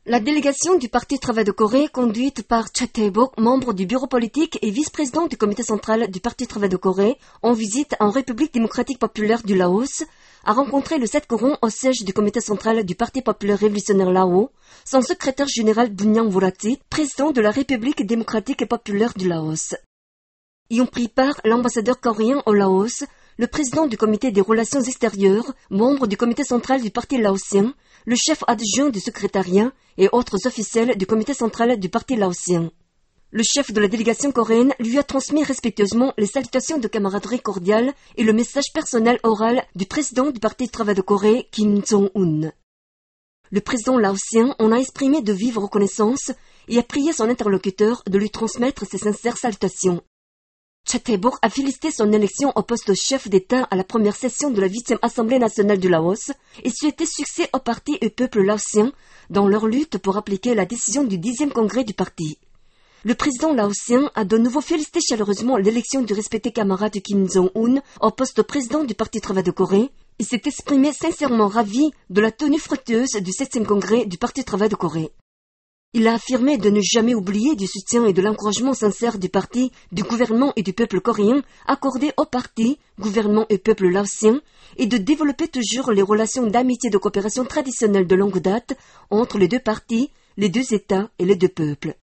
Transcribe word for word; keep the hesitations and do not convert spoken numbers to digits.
La délégation du Parti Travail de Corée, conduite par Cha Tae-bok, membre du bureau politique et vice-président du comité central du Parti Travail de Corée, en visite en République démocratique populaire du Laos, a rencontré le sept courant au siège du comité central du Parti populaire révolutionnaire Lao, son secrétaire général Bunyang Volati, président de la République démocratique et populaire du Laos. Y ont pris part l'ambassadeur coréen au Laos, le président du comité des relations extérieures, membre du comité central du parti laotien, le chef adjoint du secrétariat et autres officiels du comité central du parti laotien. Le chef de la délégation coréenne lui a transmis respectueusement les salutations de camaraderie cordiale et le message personnel oral du président du Parti Travail de Corée, Kim Jong-un. Le président laotien en a exprimé de vive reconnaissance et a prié son interlocuteur de lui transmettre ses sincères salutations. Cha Tae-bok a félicité son élection au poste de chef d'État à la première session de la huitième Assemblée nationale du Laos et souhaité succès au parti et au peuple laotien dans leur lutte pour appliquer la décision du dixième congrès du parti. Le président laotien a de nouveau félicité chaleureusement l'élection du respecté camarade Kim Jong-un au poste de président du Parti Travail de Corée et s'est exprimé sincèrement ravi de la tenue fructueuse du septième congrès du Parti Travail de Corée. Il a affirmé de ne jamais oublier du soutien et de l'encouragement sincère du parti, du gouvernement et du peuple coréen accordés au parti, gouvernement et peuple laotien, et de développer toujours les relations d'amitié et de coopération traditionnelles de longue date entre les deux partis, les deux États et les deux peuples.